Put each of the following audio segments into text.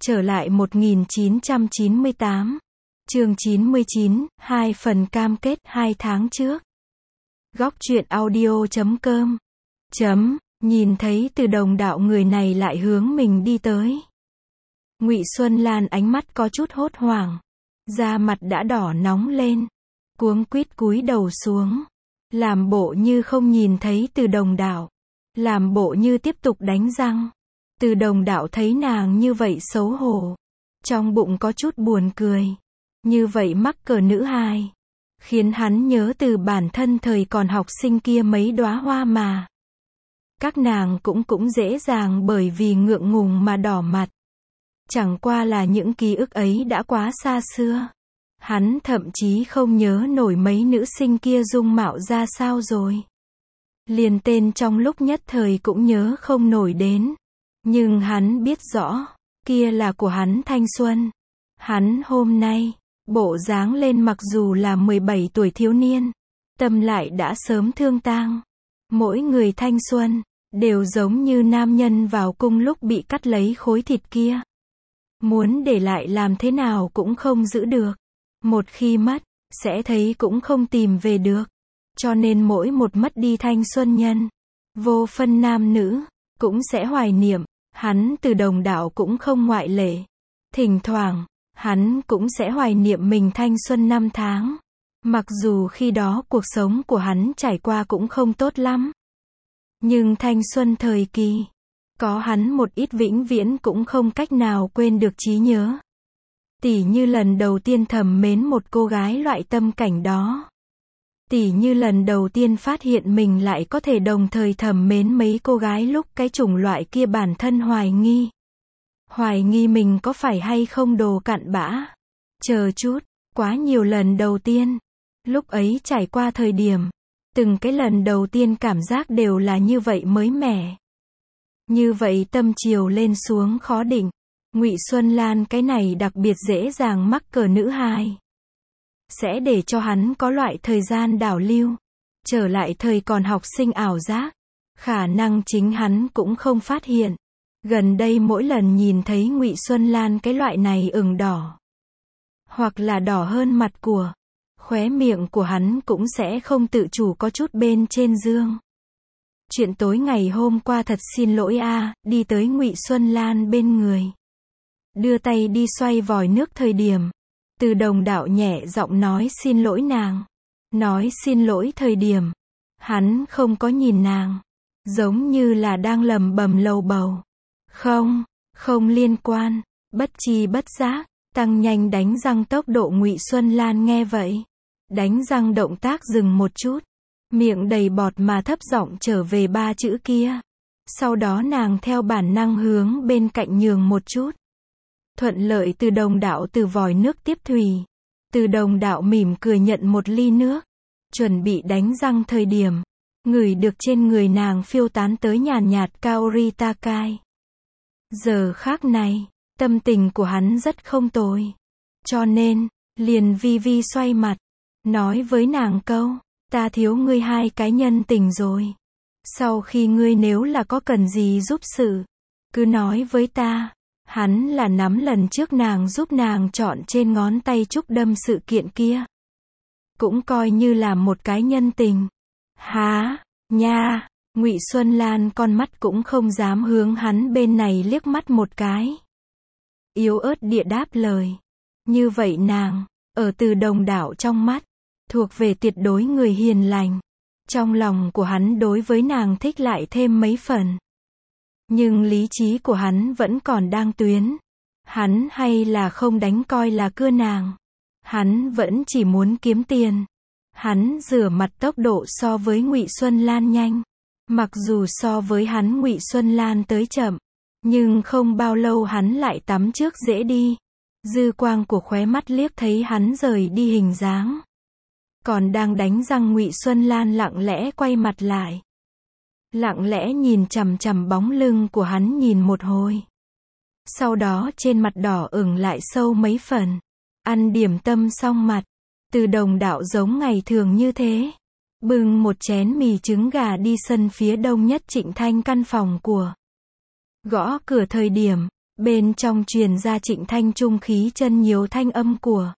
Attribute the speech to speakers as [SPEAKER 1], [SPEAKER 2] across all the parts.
[SPEAKER 1] Trở lại 1998. Chương 99, 2 phần cam kết 2 tháng trước. Góc truyện audio.com. Nhìn thấy Từ Đồng đạo người này lại hướng mình đi tới. Ngụy Xuân Lan ánh mắt có chút hốt hoảng. Da mặt đã đỏ nóng lên. Cuống quýt cúi đầu xuống. Làm bộ như không nhìn thấy Từ Đồng đạo. Làm bộ như tiếp tục đánh răng. Từ Đồng đạo thấy nàng như vậy xấu hổ. Trong bụng có chút buồn cười. Như vậy mắc cỡ nữ hài. Khiến hắn nhớ từ bản thân thời còn học sinh kia mấy đóa hoa mà. Các nàng cũng dễ dàng bởi vì ngượng ngùng mà đỏ mặt. Chẳng qua là những ký ức ấy đã quá xa xưa. Hắn thậm chí không nhớ nổi mấy nữ sinh kia dung mạo ra sao rồi. Liền tên trong lúc nhất thời cũng nhớ không nổi đến. Nhưng hắn biết rõ, kia là của hắn thanh xuân. Hắn hôm nay, bộ dáng lên mặc dù là 17 tuổi thiếu niên, tâm lại đã sớm thương tang. Mỗi người thanh xuân, đều giống như nam nhân vào cung lúc bị cắt lấy khối thịt kia. Muốn để lại làm thế nào cũng không giữ được. Một khi mất, sẽ thấy cũng không tìm về được. Cho nên mỗi một mất đi thanh xuân nhân, vô phân nam nữ, cũng sẽ hoài niệm. Hắn Từ Đồng đạo cũng không ngoại lệ. Thỉnh thoảng, hắn cũng sẽ hoài niệm mình thanh xuân năm tháng. Mặc dù khi đó cuộc sống của hắn trải qua cũng không tốt lắm. Nhưng thanh xuân thời kỳ, có hắn một ít vĩnh viễn cũng không cách nào quên được trí nhớ. Tỉ như lần đầu tiên thầm mến một cô gái loại tâm cảnh đó. Tỉ như lần đầu tiên phát hiện mình lại có thể đồng thời thầm mến mấy cô gái lúc cái chủng loại kia bản thân hoài nghi. Hoài nghi mình có phải hay không đồ cặn bã. Chờ chút, quá nhiều lần đầu tiên. Lúc ấy trải qua thời điểm, từng cái lần đầu tiên cảm giác đều là như vậy mới mẻ. Như vậy tâm chiều lên xuống khó định. Ngụy Xuân Lan cái này đặc biệt dễ dàng mắc cỡ nữ hài. Sẽ để cho hắn có loại thời gian đảo lưu. Trở lại thời còn học sinh ảo giác. Khả năng chính hắn cũng không phát hiện. Gần đây mỗi lần nhìn thấy Ngụy Xuân Lan cái loại này ửng đỏ. Hoặc là đỏ hơn mặt của. Khóe miệng của hắn cũng sẽ không tự chủ có chút bên trên dương. Chuyện tối ngày hôm qua thật xin lỗi a. Đi tới Ngụy Xuân Lan bên người. Đưa tay đi xoay vòi nước thời điểm. Từ Đồng đạo nhẹ giọng nói xin lỗi nàng. Nói xin lỗi thời điểm. Hắn không có nhìn nàng. Giống như là đang lầm bầm lầu bầu. Không liên quan. Bất chi bất giác, tăng nhanh đánh răng tốc độ. Ngụy Xuân Lan nghe vậy. Đánh răng động tác dừng một chút. Miệng đầy bọt mà thấp giọng trở về 3 chữ kia. Sau đó nàng theo bản năng hướng bên cạnh nhường một chút. Thuận lợi Từ Đồng đạo từ vòi nước tiếp thủy. Từ Đồng đạo mỉm cười nhận một ly nước. Chuẩn bị đánh răng thời điểm. Ngửi được trên người nàng phiêu tán tới nhàn nhạt Kaori Takai. Giờ khác này, tâm tình của hắn rất không tồi. Cho nên, liền vi vi xoay mặt. Nói với nàng câu, ta thiếu ngươi 2 cái nhân tình rồi. Sau khi ngươi nếu là có cần gì giúp sự, cứ nói với ta. Hắn là nắm lần trước nàng giúp nàng chọn trên ngón tay trúc đâm sự kiện kia. Cũng coi như là một cái nhân tình. Há, nha, Ngụy Xuân Lan con mắt cũng không dám hướng hắn bên này liếc mắt một cái. Yếu ớt địa đáp lời. Như vậy nàng, ở Từ Đồng đạo trong mắt, thuộc về tuyệt đối người hiền lành. Trong lòng của hắn đối với nàng thích lại thêm mấy phần. Nhưng lý trí của hắn vẫn còn đang tuyến. Hắn hay là không đánh coi là cưa nàng. Hắn vẫn chỉ muốn kiếm tiền. Hắn rửa mặt tốc độ so với Ngụy Xuân Lan nhanh. Mặc dù so với hắn Ngụy Xuân Lan tới chậm. Nhưng không bao lâu hắn lại tắm trước dễ đi. Dư quang của khóe mắt liếc thấy hắn rời đi hình dáng. Còn đang đánh răng Ngụy Xuân Lan lặng lẽ quay mặt lại. Lặng lẽ nhìn chằm chằm bóng lưng của hắn nhìn một hồi. Sau đó trên mặt đỏ ửng lại sâu mấy phần. Ăn điểm tâm xong mặt. Từ Đồng đạo giống ngày thường như thế. Bưng một chén mì trứng gà đi sân phía đông nhất Trịnh Thanh căn phòng của. Gõ cửa thời điểm. Bên trong truyền ra Trịnh Thanh trung khí chân nhiều thanh âm của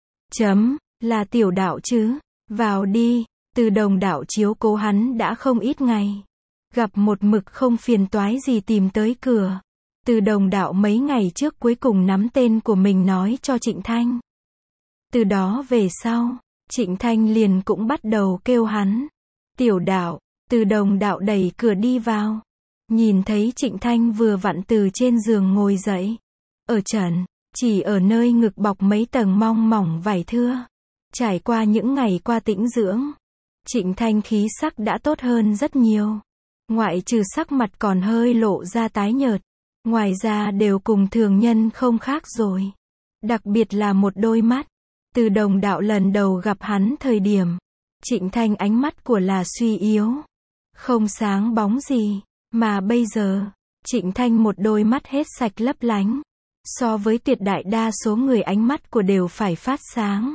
[SPEAKER 1] là Tiểu Đạo chứ, vào đi. Từ Đồng đạo chiếu cố hắn đã không ít ngày. Gặp một mực không phiền toái gì tìm tới cửa. Từ Đồng đạo mấy ngày trước cuối cùng nắm tên của mình nói cho Trịnh Thanh. Từ đó về sau, Trịnh Thanh liền cũng bắt đầu kêu hắn. Tiểu Đạo. Từ Đồng đạo đẩy cửa đi vào. Nhìn thấy Trịnh Thanh vừa vặn từ trên giường ngồi dậy. Ở trần, chỉ ở nơi ngực bọc mấy tầng mong mỏng vải thưa. Trải qua những ngày qua tĩnh dưỡng, Trịnh Thanh khí sắc đã tốt hơn rất nhiều. Ngoại trừ sắc mặt còn hơi lộ ra tái nhợt, ngoài ra đều cùng thường nhân không khác rồi. Đặc biệt là một đôi mắt. Từ Đồng đạo lần đầu gặp hắn thời điểm, Trịnh Thanh ánh mắt của là suy yếu, không sáng bóng gì. Mà bây giờ, Trịnh Thanh một đôi mắt hết sạch lấp lánh. So với tuyệt đại đa số người ánh mắt của đều phải phát sáng.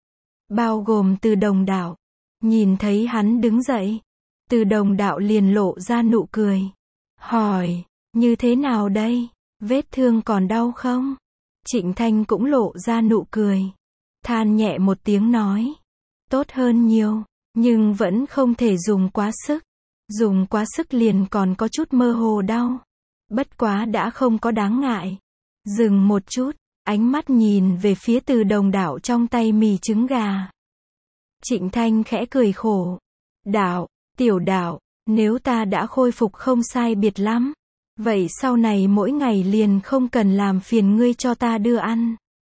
[SPEAKER 1] Bao gồm Từ Đồng đạo. Nhìn thấy hắn đứng dậy, Từ Đồng đạo liền lộ ra nụ cười. Hỏi, như thế nào đây? Vết thương còn đau không? Trịnh Thanh cũng lộ ra nụ cười. Than nhẹ một tiếng nói. Tốt hơn nhiều, nhưng vẫn không thể dùng quá sức. Dùng quá sức liền còn có chút mơ hồ đau. Bất quá đã không có đáng ngại. Dừng một chút, ánh mắt nhìn về phía Từ Đồng đạo trong tay mì trứng gà. Trịnh Thanh khẽ cười khổ. Đạo, Tiểu Đạo, nếu ta đã khôi phục không sai biệt lắm, vậy sau này mỗi ngày liền không cần làm phiền ngươi cho ta đưa ăn.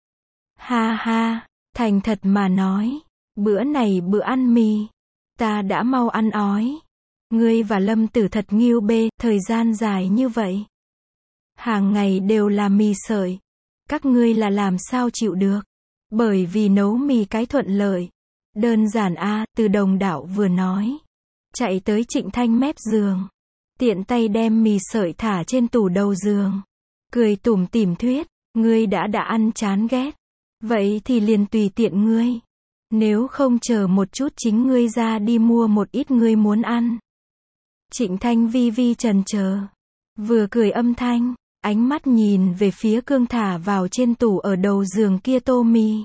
[SPEAKER 1] Ha ha, thành thật mà nói, bữa này bữa ăn mì, ta đã mau ăn ói. Ngươi và Lâm Tử thật nghiêu bê, thời gian dài như vậy. Hàng ngày đều là mì sợi. Các ngươi là làm sao chịu được? Bởi vì nấu mì cái thuận lợi. Đơn giản a. Từ Đồng đạo vừa nói. Chạy tới Trịnh Thanh mép giường. Tiện tay đem mì sợi thả trên tủ đầu giường. Cười tủm tỉm thuyết. Ngươi đã ăn chán ghét. Vậy thì liền tùy tiện ngươi. Nếu không chờ một chút chính ngươi ra đi mua một ít ngươi muốn ăn. Trịnh Thanh vi vi chần chờ. Vừa cười âm thanh, ánh mắt nhìn về phía cương thả vào trên tủ ở đầu giường kia tô mì.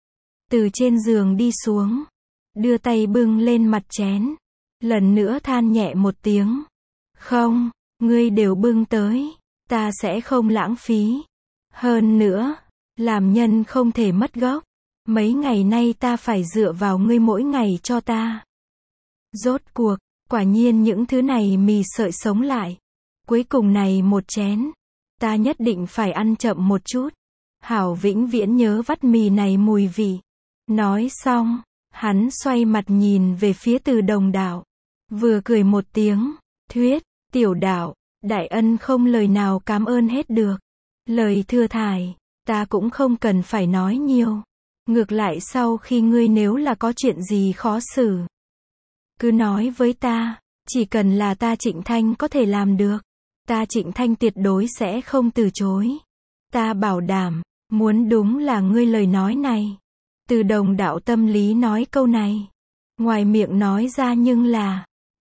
[SPEAKER 1] Từ trên giường đi xuống, đưa tay bưng lên mặt chén. Lần nữa than nhẹ một tiếng. Không, ngươi đều bưng tới, ta sẽ không lãng phí. Hơn nữa, làm nhân không thể mất gốc. Mấy ngày nay ta phải dựa vào ngươi mỗi ngày cho ta. Rốt cuộc, quả nhiên những thứ này mì sợi sống lại. Cuối cùng này một chén, ta nhất định phải ăn chậm một chút. Hảo vĩnh viễn nhớ vắt mì này mùi vị. Nói xong, hắn xoay mặt nhìn về phía Từ Đồng đạo. Vừa cười một tiếng, thuyết, Tiểu Đạo, đại ân không lời nào cảm ơn hết được. Lời thừa thải, ta cũng không cần phải nói nhiều. Ngược lại sau khi ngươi nếu là có chuyện gì khó xử, cứ nói với ta, chỉ cần là ta Trịnh Thanh có thể làm được. Ta Trịnh Thanh tuyệt đối sẽ không từ chối. Ta bảo đảm, muốn đúng là ngươi lời nói này. Từ Đồng đạo tâm lý nói câu này. Ngoài miệng nói ra nhưng là,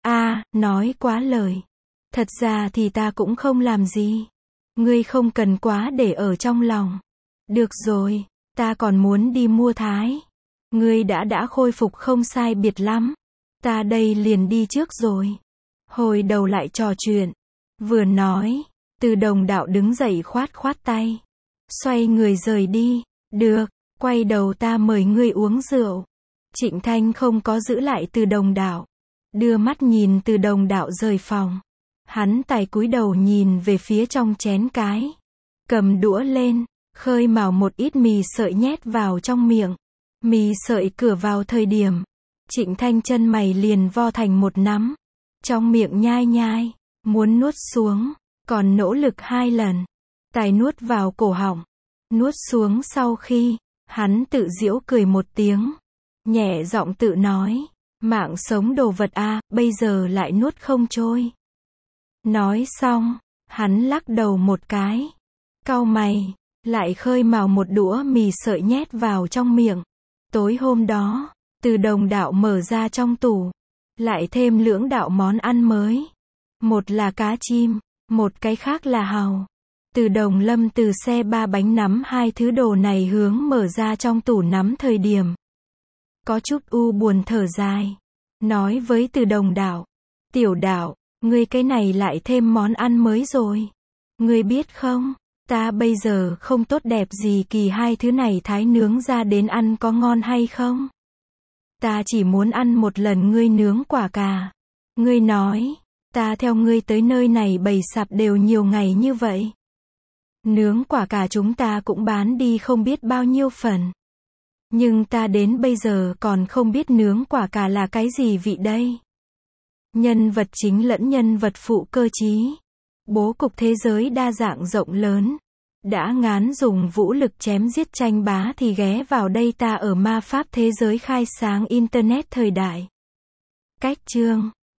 [SPEAKER 1] nói quá lời. Thật ra thì ta cũng không làm gì. Ngươi không cần quá để ở trong lòng. Được rồi, ta còn muốn đi mua thái. Ngươi đã khôi phục không sai biệt lắm. Ta đây liền đi trước rồi. Hồi đầu lại trò chuyện. Vừa nói, Từ Đồng đạo đứng dậy khoát khoát tay. Xoay người rời đi. Được, quay đầu ta mời ngươi uống rượu. Trịnh Thanh không có giữ lại Từ Đồng đạo. Đưa mắt nhìn Từ Đồng đạo rời phòng. Hắn tài cúi đầu nhìn về phía trong chén cái. Cầm đũa lên, khơi mào một ít mì sợi nhét vào trong miệng. Mì sợi cửa vào thời điểm, Trịnh Thanh chân mày liền vo thành một nắm. Trong miệng nhai nhai, muốn nuốt xuống, còn nỗ lực 2 lần. Tài nuốt vào cổ họng. Nuốt xuống sau khi, hắn tự giễu cười một tiếng. Nhẹ giọng tự nói, mạng sống đồ vật bây giờ lại nuốt không trôi. Nói xong, hắn lắc đầu một cái. Cau mày, lại khơi mào một đũa mì sợi nhét vào trong miệng. Tối hôm đó, Từ Đồng đạo mở ra trong tủ. Lại thêm lưỡng đạo món ăn mới. Một là cá chim, một cái khác là hàu. Từ Đồng Lâm từ xe ba bánh nắm hai thứ đồ này hướng mở ra trong tủ nắm thời điểm. Có chút buồn thở dài. Nói với Từ Đồng Đạo. Tiểu Đạo, ngươi cái này lại thêm món ăn mới rồi. Ngươi biết không, ta bây giờ không tốt đẹp gì kỳ hai thứ này thái nướng ra đến ăn có ngon hay không? Ta chỉ muốn ăn một lần ngươi nướng quả cà. Ngươi nói, ta theo ngươi tới nơi này bày sạp đều nhiều ngày như vậy. Nướng quả cà chúng ta cũng bán đi không biết bao nhiêu phần. Nhưng ta đến bây giờ còn không biết nướng quả cà là cái gì vị đây. Nhân vật chính lẫn nhân vật phụ cơ trí. Bố cục thế giới đa dạng rộng lớn. Đã ngán dùng vũ lực chém giết tranh bá thì ghé vào đây ta ở ma pháp thế giới khai sáng Internet thời đại. Cách chương